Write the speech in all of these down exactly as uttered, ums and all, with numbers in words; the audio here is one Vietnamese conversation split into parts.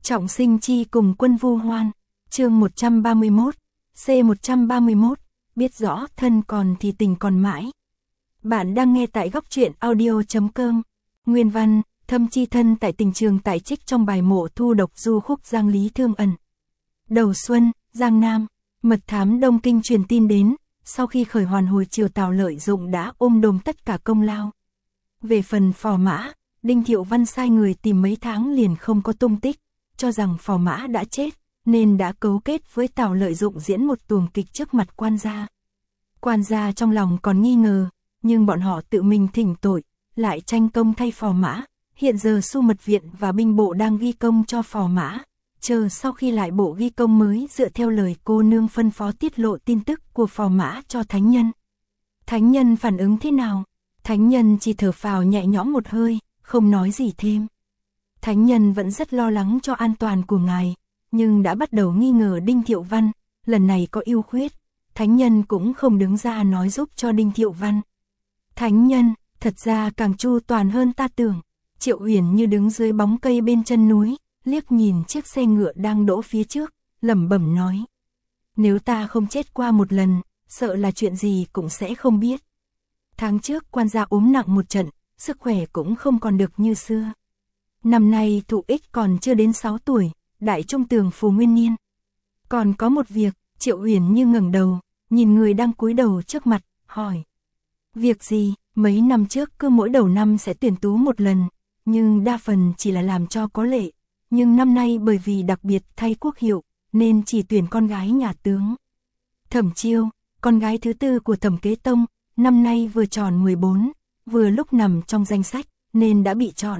Trọng Sinh chi cùng quân vu hoan, chương một trăm ba mươi mốt, C một trăm ba mươi mốt, biết rõ thân còn thì tình còn mãi. Bạn đang nghe tại góc truyện audio.com. Nguyên văn, Thâm chi thân tại tình trường tại trích trong bài Mộ Thu độc du khúc Giang Lý Thương Ẩn. Đầu xuân, Giang Nam, mật thám Đông Kinh truyền tin đến, sau khi khởi hoàn hồi triều Tào Lợi Dụng đã ôm đồm tất cả công lao. Về phần Phò Mã, Đinh Thiệu Văn sai người tìm mấy tháng liền không có tung tích, cho rằng Phò Mã đã chết, nên đã cấu kết với Tào Lợi Dụng diễn một tuồng kịch trước mặt quan gia. Quan gia trong lòng còn nghi ngờ, nhưng bọn họ tự mình thỉnh tội, lại tranh công thay Phò Mã. Hiện giờ Xu Mật Viện và binh bộ đang ghi công cho Phò Mã, chờ sau khi lại bộ ghi công mới dựa theo lời cô nương phân phó tiết lộ tin tức của Phò Mã cho Thánh Nhân. Thánh Nhân phản ứng thế nào? Thánh Nhân chỉ thở phào nhẹ nhõm một hơi, không nói gì thêm. Thánh Nhân vẫn rất lo lắng cho an toàn của ngài, nhưng đã bắt đầu nghi ngờ Đinh Thiệu Văn, lần này có ưu khuyết, Thánh Nhân cũng không đứng ra nói giúp cho Đinh Thiệu Văn. Thánh Nhân, thật ra càng chu toàn hơn ta tưởng. Triệu Uyển Như đứng dưới bóng cây bên chân núi, liếc nhìn chiếc xe ngựa đang đỗ phía trước, lẩm bẩm nói: nếu ta không chết qua một lần, sợ là chuyện gì cũng sẽ không biết. Tháng trước quan gia ốm nặng một trận, sức khỏe cũng không còn được như xưa. Năm nay Thụ Ích còn chưa đến sáu tuổi, đại trung tường phù nguyên niên. Còn có một việc, Triệu Uyển Như ngẩng đầu, nhìn người đang cúi đầu trước mặt, hỏi: việc gì? Mấy năm trước cứ mỗi đầu năm sẽ tuyển tú một lần, nhưng đa phần chỉ là làm cho có lệ, nhưng năm nay bởi vì đặc biệt thay quốc hiệu, nên chỉ tuyển con gái nhà tướng. Thẩm Chiêu, con gái thứ tư của Thẩm Kế Tông, năm nay vừa tròn mười bốn, vừa lúc nằm trong danh sách, nên đã bị chọn.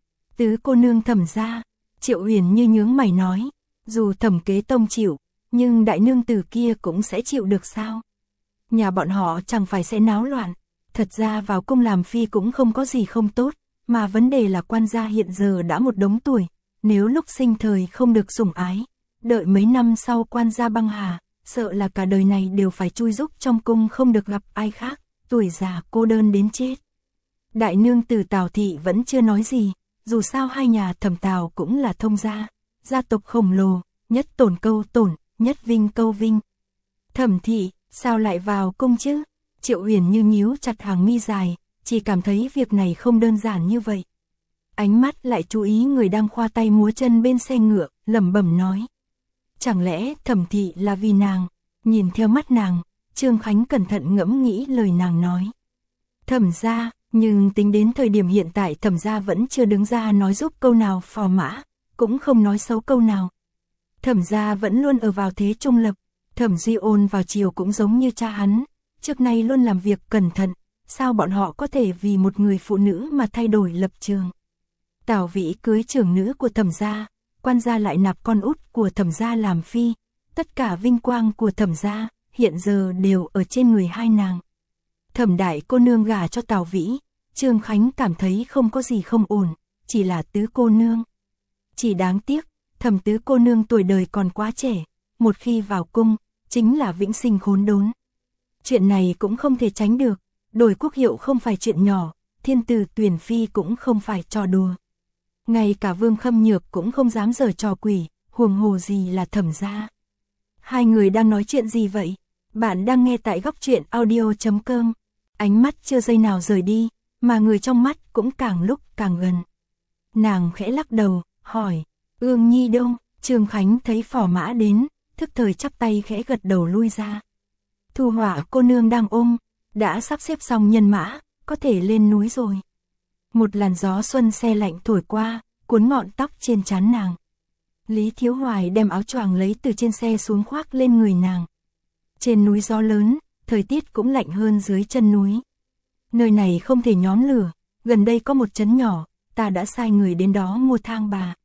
Tứ cô nương Thẩm gia, Triệu Uyển Như nhướng mày nói, dù Thẩm Kế Tông chịu, nhưng đại nương tử kia cũng sẽ chịu được sao? Nhà bọn họ chẳng phải sẽ náo loạn, thật ra vào cung làm phi cũng không có gì không tốt. Mà vấn đề là quan gia hiện giờ đã một đống tuổi, nếu lúc sinh thời không được sủng ái, đợi mấy năm sau quan gia băng hà, sợ là cả đời này đều phải chui rúc trong cung không được gặp ai khác, tuổi già cô đơn đến chết. Đại nương tử Tào thị vẫn chưa nói gì, dù sao hai nhà Thẩm Tào cũng là thông gia, gia tộc khổng lồ, nhất tổn câu tổn, nhất vinh câu vinh. Thẩm thị, sao lại vào cung chứ? Triệu Uyển Như nhíu chặt hàng mi dài, chỉ cảm thấy việc này không đơn giản như vậy. Ánh mắt lại chú ý người đang khoa tay múa chân bên xe ngựa, lẩm bẩm nói: chẳng lẽ Thẩm thị là vì nàng? Nhìn theo mắt nàng, Trương Khánh cẩn thận ngẫm nghĩ lời nàng nói. Thẩm gia, nhưng tính đến thời điểm hiện tại Thẩm gia vẫn chưa đứng ra nói giúp câu nào Phò Mã, cũng không nói xấu câu nào. Thẩm gia vẫn luôn ở vào thế trung lập, Thẩm Duy Ôn vào chiều cũng giống như cha hắn, trước nay luôn làm việc cẩn thận. Sao bọn họ có thể vì một người phụ nữ mà thay đổi lập trường? Tào Vĩ cưới trưởng nữ của Thẩm gia, quan gia lại nạp con út của Thẩm gia làm phi, tất cả vinh quang của Thẩm gia hiện giờ đều ở trên người hai nàng. Thẩm đại cô nương gả cho Tào Vĩ, Trương Khánh cảm thấy không có gì không ổn, chỉ là tứ cô nương. Chỉ đáng tiếc, Thẩm tứ cô nương tuổi đời còn quá trẻ, một khi vào cung, chính là vĩnh sinh khốn đốn. Chuyện này cũng không thể tránh được. Đổi quốc hiệu không phải chuyện nhỏ, thiên tử tuyển phi cũng không phải trò đùa. Ngay cả Vương Khâm Nhược cũng không dám giở trò quỷ, huống hồ gì là Thẩm gia. Hai người đang nói chuyện gì vậy? Bạn đang nghe tại góc truyện audio.com. Ánh mắt chưa giây nào rời đi, mà người trong mắt cũng càng lúc càng gần. Nàng khẽ lắc đầu, hỏi: Ương Nhi đâu? Trương Khánh thấy Phò Mã đến, thức thời chắp tay khẽ gật đầu lui ra. Thu Hỏa cô nương đang ôm, đã sắp xếp xong nhân mã, có thể lên núi rồi. Một làn gió xuân se lạnh thổi qua, cuốn ngọn tóc trên trán nàng. Lý Thiếu Hoài đem áo choàng lấy từ trên xe xuống khoác lên người nàng. Trên núi gió lớn, thời tiết cũng lạnh hơn dưới chân núi. Nơi này không thể nhóm lửa, gần đây có một trấn nhỏ, ta đã sai người đến đó mua thang bà.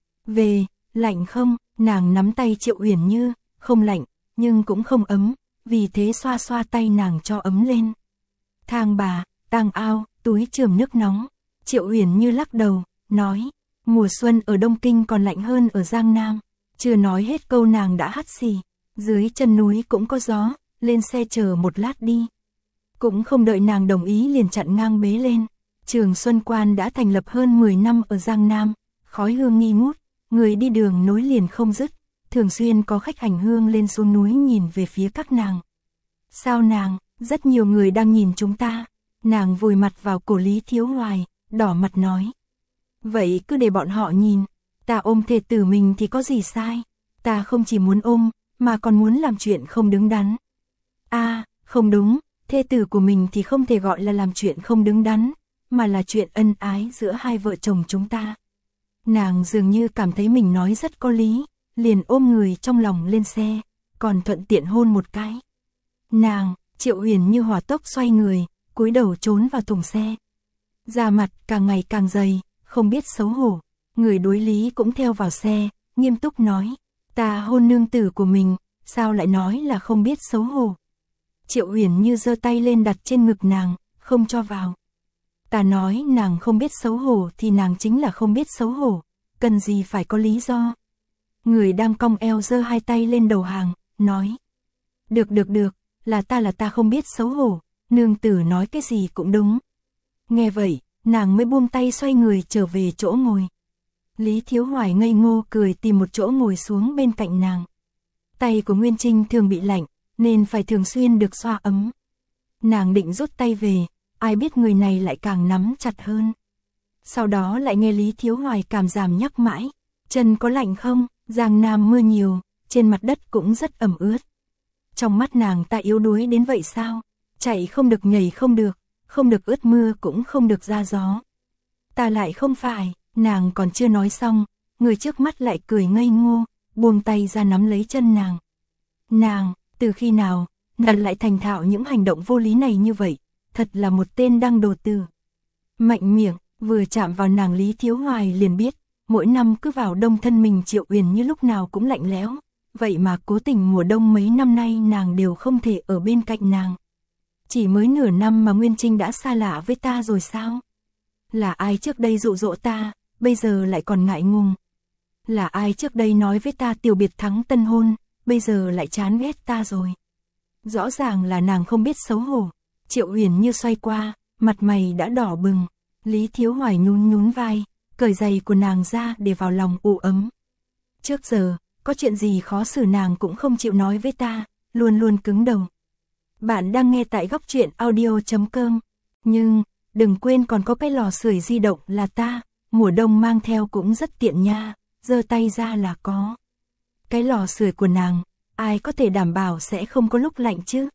Về, lạnh không? Nàng nắm tay Triệu Uyển Như, không lạnh, nhưng cũng không ấm. Vì thế xoa xoa tay nàng cho ấm lên. Thang bà, tang ao, túi chườm nước nóng. Triệu Uyển Như lắc đầu, nói: mùa xuân ở Đông Kinh còn lạnh hơn ở Giang Nam. Chưa nói hết câu nàng đã hắt xì. Dưới chân núi cũng có gió, lên xe chờ một lát đi. Cũng không đợi nàng đồng ý liền chặn ngang bế lên. Trường Xuân Quan đã thành lập hơn mười năm ở Giang Nam, khói hương nghi ngút, người đi đường nối liền không dứt, thường xuyên có khách hành hương lên xuống núi nhìn về phía các nàng. Sao nàng, rất nhiều người đang nhìn chúng ta. Nàng vùi mặt vào cổ Lý Thiếu Hoài, đỏ mặt nói. Vậy cứ để bọn họ nhìn, ta ôm thê tử mình thì có gì sai, ta không chỉ muốn ôm, mà còn muốn làm chuyện không đứng đắn. A, à, không đúng, thê tử của mình thì không thể gọi là làm chuyện không đứng đắn, mà là chuyện ân ái giữa hai vợ chồng chúng ta. Nàng dường như cảm thấy mình nói rất có lý, liền ôm người trong lòng lên xe, còn thuận tiện hôn một cái. Nàng, Triệu Huyền như hỏa tốc xoay người, cúi đầu trốn vào thùng xe. Da mặt càng ngày càng dày, không biết xấu hổ. Người đối Lý cũng theo vào xe, nghiêm túc nói, ta hôn nương tử của mình, sao lại nói là không biết xấu hổ. Triệu Huyền như giơ tay lên đặt trên ngực nàng, không cho vào. Ta nói nàng không biết xấu hổ thì nàng chính là không biết xấu hổ, cần gì phải có lý do. Người đang cong eo giơ hai tay lên đầu hàng, nói. Được được được, là ta là ta không biết xấu hổ, nương tử nói cái gì cũng đúng. Nghe vậy, nàng mới buông tay xoay người trở về chỗ ngồi. Lý Thiếu Hoài ngây ngô cười tìm một chỗ ngồi xuống bên cạnh nàng. Tay của Nguyên Trinh thường bị lạnh, nên phải thường xuyên được xoa ấm. Nàng định rút tay về, ai biết người này lại càng nắm chặt hơn. Sau đó lại nghe Lý Thiếu Hoài cảm giảm nhắc mãi, chân có lạnh không, Giang Nam mưa nhiều, trên mặt đất cũng rất ẩm ướt. Trong mắt nàng ta yếu đuối đến vậy sao, chạy không được nhảy không được, không được ướt mưa cũng không được ra gió. Ta lại không phải, nàng còn chưa nói xong, người trước mắt lại cười ngây ngô, buông tay ra nắm lấy chân nàng. Nàng, từ khi nào, nàng lại thành thạo những hành động vô lý này như vậy, thật là một tên đăng đồ tử. Mạnh miệng, vừa chạm vào nàng Lý Thiếu Hoài liền biết, mỗi năm cứ vào đông thân mình Triệu Uyển như lúc nào cũng lạnh lẽo, vậy mà cố tình mùa đông mấy năm nay nàng đều không thể ở bên cạnh nàng. Chỉ mới nửa năm mà Nguyên Trinh đã xa lạ với ta rồi sao? Là ai trước đây dụ dỗ ta, bây giờ lại còn ngại ngùng? Là ai trước đây nói với ta tiểu biệt thắng tân hôn, bây giờ lại chán ghét ta rồi? Rõ ràng là nàng không biết xấu hổ. Triệu Uyển như xoay qua, mặt mày đã đỏ bừng. Lý Thiếu Hoài nhún nhún vai, cởi giày của nàng ra để vào lòng ủ ấm. Trước giờ, có chuyện gì khó xử nàng cũng không chịu nói với ta, luôn luôn cứng đầu. Bạn đang nghe tại góc truyện audio chấm com. Nhưng, đừng quên còn có cái lò sưởi di động là ta, mùa đông mang theo cũng rất tiện nha, giơ tay ra là có. Cái lò sưởi của nàng, ai có thể đảm bảo sẽ không có lúc lạnh chứ?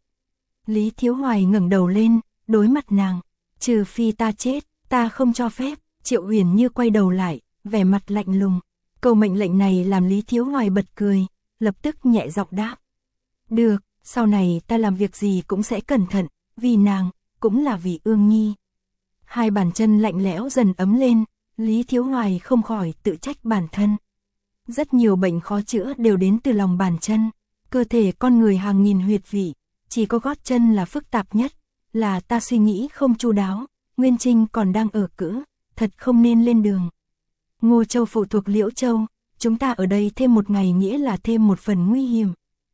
Lý Thiếu Hoài ngẩng đầu lên, đối mặt nàng, trừ phi ta chết, ta không cho phép. Triệu Uyển như quay đầu lại, vẻ mặt lạnh lùng. Câu mệnh lệnh này làm Lý Thiếu Hoài bật cười, lập tức nhẹ giọng đáp. Được, sau này ta làm việc gì cũng sẽ cẩn thận, vì nàng, cũng là vì Ương Nhi. Hai bàn chân lạnh lẽo dần ấm lên, Lý Thiếu Hoài không khỏi tự trách bản thân. Rất nhiều bệnh khó chữa đều đến từ lòng bàn chân, cơ thể con người hàng nghìn huyệt vị, chỉ có gót chân là phức tạp nhất, là ta suy nghĩ không chu đáo, Nguyên Trinh còn đang ở cữ, thật không nên lên đường. Ngô Châu phụ thuộc Liễu Châu, chúng ta ở đây thêm một ngày nghĩa là thêm một phần nguy hiểm.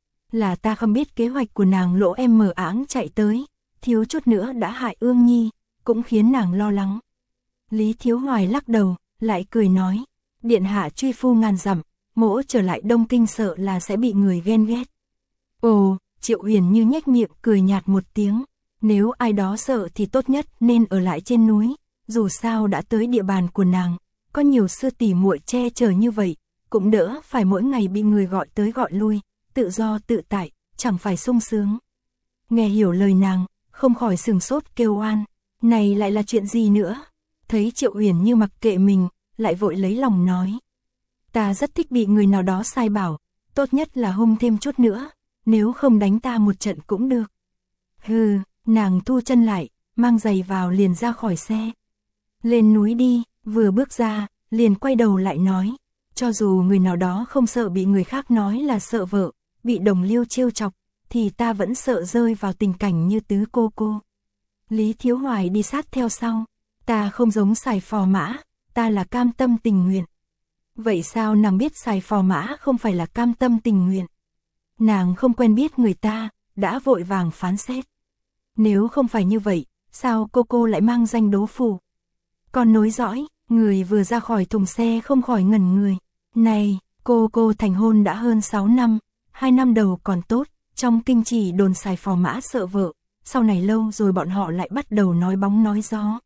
Là ta không biết kế hoạch của nàng lỗ em mờ áng chạy tới, thiếu chút nữa đã hại Ương Nhi, cũng khiến nàng lo lắng. Lý Thiếu Hoài lắc đầu, lại cười nói, điện hạ truy phu ngàn dặm, mỗ trở lại Đông Kinh sợ là sẽ bị người ghen ghét. Ồ, Triệu Uyển như nhếch miệng cười nhạt một tiếng, nếu ai đó sợ thì tốt nhất nên ở lại trên núi, dù sao đã tới địa bàn của nàng, có nhiều sư tỷ muội che chở như vậy, cũng đỡ phải mỗi ngày bị người gọi tới gọi lui, tự do tự tại, chẳng phải sung sướng. Nghe hiểu lời nàng, không khỏi sừng sốt kêu oan, này lại là chuyện gì nữa? Thấy Triệu Uyển như mặc kệ mình, lại vội lấy lòng nói. Ta rất thích bị người nào đó sai bảo, tốt nhất là hung thêm chút nữa, nếu không đánh ta một trận cũng được. Hừ, nàng thu chân lại, mang giày vào liền ra khỏi xe. Lên núi đi, vừa bước ra, liền quay đầu lại nói, cho dù người nào đó không sợ bị người khác nói là sợ vợ, bị đồng liêu trêu chọc, thì ta vẫn sợ rơi vào tình cảnh như tứ cô cô. Lý Thiếu Hoài đi sát theo sau, ta không giống xài phò mã, ta là cam tâm tình nguyện. Vậy sao nàng biết xài phò mã không phải là cam tâm tình nguyện? Nàng không quen biết người ta, đã vội vàng phán xét. Nếu không phải như vậy, sao cô cô lại mang danh đố phủ? Còn nối dõi, người vừa ra khỏi thùng xe không khỏi ngẩn người. Này, cô cô thành hôn đã hơn sáu năm, hai năm đầu còn tốt, trong kinh chỉ đồn xài Phò Mã sợ vợ, sau này lâu rồi bọn họ lại bắt đầu nói bóng nói gió.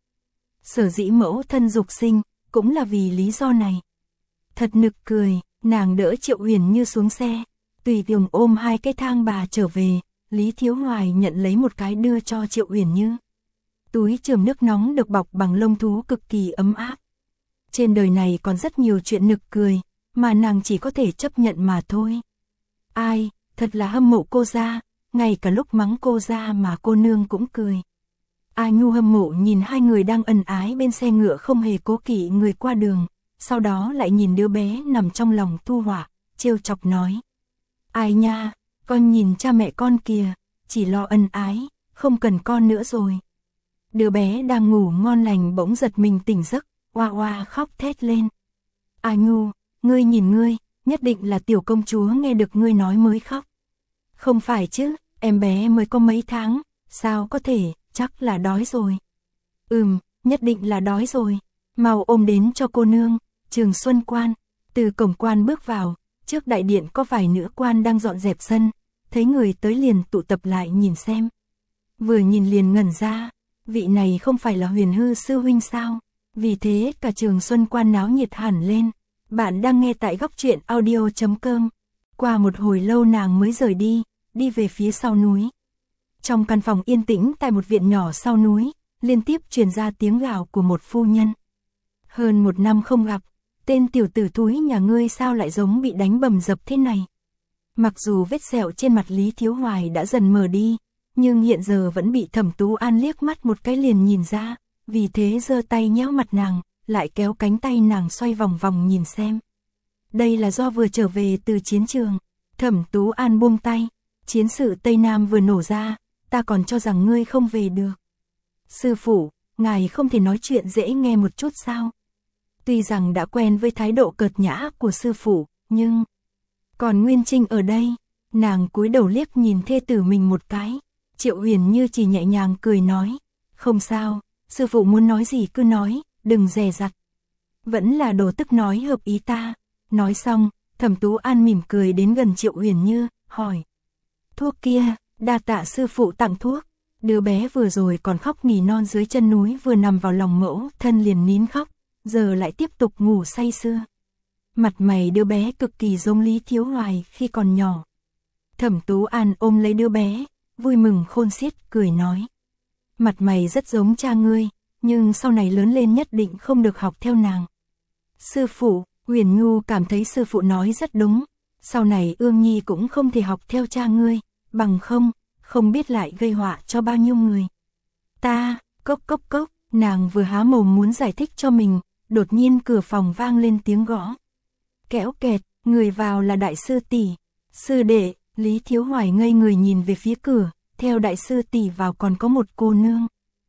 Sở dĩ mẫu thân dục sinh, cũng là vì lý do này. Thật nực cười, nàng đỡ Triệu Uyển Như xuống xe, tùy tiện ôm hai cái thang bà trở về, Lý Thiếu Hoài nhận lấy một cái đưa cho Triệu Uyển Như. Túi chườm nước nóng được bọc bằng lông thú cực kỳ ấm áp. Trên đời này còn rất nhiều chuyện nực cười, mà nàng chỉ có thể chấp nhận mà thôi. Ai, thật là hâm mộ cô ra, ngay cả lúc mắng cô ra mà cô nương cũng cười. A Nhu hâm mộ nhìn hai người đang ân ái bên xe ngựa không hề cố kỵ người qua đường, sau đó lại nhìn đứa bé nằm trong lòng Thu Họa, trêu chọc nói. Ai nha, con nhìn cha mẹ con kìa, chỉ lo ân ái, không cần con nữa rồi. Đứa bé đang ngủ ngon lành bỗng giật mình tỉnh giấc, oa oa khóc thét lên. A Nhu, ngươi nhìn ngươi, nhất định là tiểu công chúa nghe được ngươi nói mới khóc. Không phải chứ, em bé mới có mấy tháng, sao có thể, chắc là đói rồi. Ừm, nhất định là đói rồi, mau ôm đến cho cô nương. Trường Xuân Quan, từ cổng quan bước vào, trước đại điện có vài nữ quan đang dọn dẹp sân, thấy người tới liền tụ tập lại nhìn xem. Vừa nhìn liền ngẩn ra, vị này không phải là Huyền Hư sư huynh sao? Vì thế cả Trường Xuân Quan náo nhiệt hẳn lên. Bạn đang nghe tại góc truyện audio chấm com. Qua một hồi lâu nàng mới rời đi, đi về phía sau núi. Trong căn phòng yên tĩnh tại một viện nhỏ sau núi, liên tiếp truyền ra tiếng gào của một phu nhân. Hơn một năm không gặp, tên tiểu tử thúi nhà ngươi sao lại giống bị đánh bầm dập thế này? Mặc dù vết sẹo trên mặt Lý Thiếu Hoài đã dần mờ đi, nhưng hiện giờ vẫn bị Thẩm Tú An liếc mắt một cái liền nhìn ra, vì thế giơ tay nhéo mặt nàng, lại kéo cánh tay nàng xoay vòng vòng nhìn xem. Đây là do vừa trở về từ chiến trường. Thẩm Tú An buông tay, chiến sự Tây Nam vừa nổ ra, ta còn cho rằng ngươi không về được. Sư phụ, ngài không thể nói chuyện dễ nghe một chút sao? Tuy rằng đã quen với thái độ cợt nhã của sư phụ, nhưng... Còn Nguyên Trinh ở đây, nàng cúi đầu liếc nhìn thê tử mình một cái. Triệu Uyển Như chỉ nhẹ nhàng cười nói, không sao, sư phụ muốn nói gì cứ nói, đừng dè dặt. Vẫn là đồ tức nói hợp ý ta. Nói xong, Thẩm Tú An mỉm cười đến gần Triệu Uyển Như, hỏi. Thuốc kia, đa tạ sư phụ tặng thuốc. Đứa bé vừa rồi còn khóc nỉ non dưới chân núi vừa nằm vào lòng mẫu thân liền nín khóc, giờ lại tiếp tục ngủ say sưa. Mặt mày đứa bé cực kỳ giống Lý Thiếu Hoài khi còn nhỏ. Thẩm Tú An ôm lấy đứa bé, vui mừng khôn xiết, cười nói. Mặt mày rất giống cha ngươi, nhưng sau này lớn lên nhất định không được học theo nàng. Sư phụ, Huyền Nhu cảm thấy sư phụ nói rất đúng, sau này Ương Nhi cũng không thể học theo cha ngươi, bằng không, không biết lại gây họa cho bao nhiêu người. Ta, cốc cốc cốc, nàng vừa há mồm muốn giải thích cho mình, đột nhiên cửa phòng vang lên tiếng gõ. Kéo kẹt, người vào là đại sư tỷ. Sư đệ, Lý Thiếu Hoài ngây người nhìn về phía cửa, theo đại sư tỷ vào còn có một cô nương.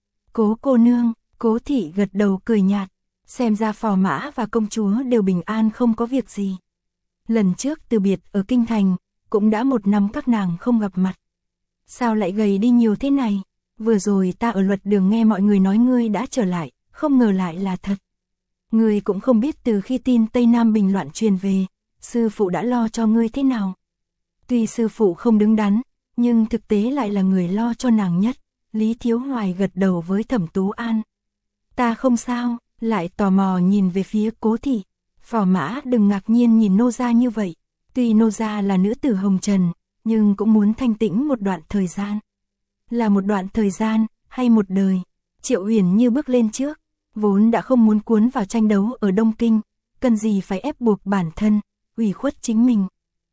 Cố cô nương, Cố thị gật đầu cười nhạt, xem ra Phò Mã và công chúa đều bình an không có việc gì. Lần trước từ biệt ở Kinh Thành, cũng đã một năm các nàng không gặp mặt. Sao lại gầy đi nhiều thế này? Vừa rồi ta ở luật đường nghe mọi người nói ngươi đã trở lại, không ngờ lại là thật. Ngươi cũng không biết từ khi tin Tây Nam bình loạn truyền về, sư phụ đã lo cho ngươi thế nào. Tuy sư phụ không đứng đắn, nhưng thực tế lại là người lo cho nàng nhất. Lý Thiếu Hoài gật đầu với Thẩm Tú An. Ta không sao, lại tò mò nhìn về phía Cố thị. Phò Mã đừng ngạc nhiên nhìn nô gia như vậy. Tuy nô gia là nữ tử hồng trần, nhưng cũng muốn thanh tĩnh một đoạn thời gian. Là một đoạn thời gian, hay một đời? Triệu Uyển Như bước lên trước, vốn đã không muốn cuốn vào tranh đấu ở Đông Kinh, cần gì phải ép buộc bản thân, ủy khuất chính mình.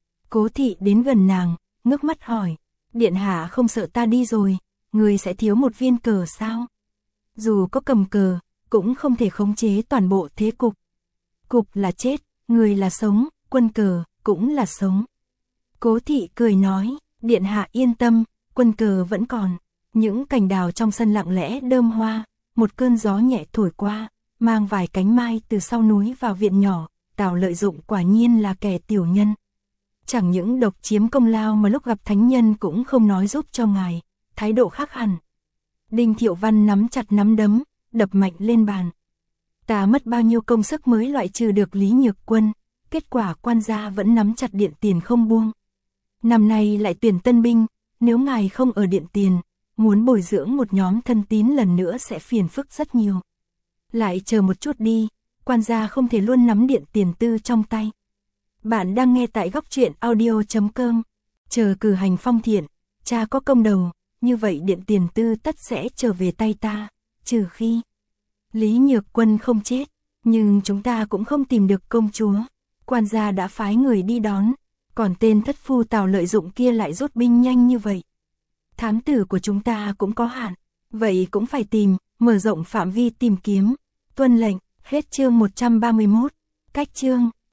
Cố thị đến gần nàng, ngước mắt hỏi, điện hạ không sợ ta đi rồi, người sẽ thiếu một viên cờ sao? Dù có cầm cờ, cũng không thể khống chế toàn bộ thế cục. Cục là chết, người là sống, quân cờ cũng là sống. Cố thị cười nói, điện hạ yên tâm, quân cờ vẫn còn. Những cành đào trong sân lặng lẽ đơm hoa, một cơn gió nhẹ thổi qua, mang vài cánh mai từ sau núi vào viện nhỏ. Tào Lợi Dụng quả nhiên là kẻ tiểu nhân. Chẳng những độc chiếm công lao mà lúc gặp thánh nhân cũng không nói giúp cho ngài, thái độ khác hẳn. Đinh Thiệu Văn nắm chặt nắm đấm, đập mạnh lên bàn. Ta mất bao nhiêu công sức mới loại trừ được Lý Nhược Quân, Kết quả quan gia vẫn nắm chặt Điện Tiền không buông. Năm nay lại tuyển tân binh, nếu ngài không ở Điện Tiền, muốn bồi dưỡng một nhóm thân tín lần nữa sẽ phiền phức rất nhiều. Lại chờ một chút đi, quan gia không thể luôn nắm Điện Tiền tư trong tay. Bạn đang nghe tại góc truyện audio chấm com. Chờ cử hành phong thiện, cha có công đầu, như vậy Điện Tiền tư tất sẽ trở về tay ta, trừ khi Lý Nhược Quân không chết, nhưng chúng ta cũng không tìm được công chúa. Quan gia đã phái người đi đón, còn tên thất phu Tào Lợi Dụng kia lại rút binh nhanh như vậy. Thám tử của chúng ta cũng có hạn, vậy cũng phải tìm, mở rộng phạm vi tìm kiếm. Tuân lệnh, hết chương một trăm ba mươi mốt, cách chương.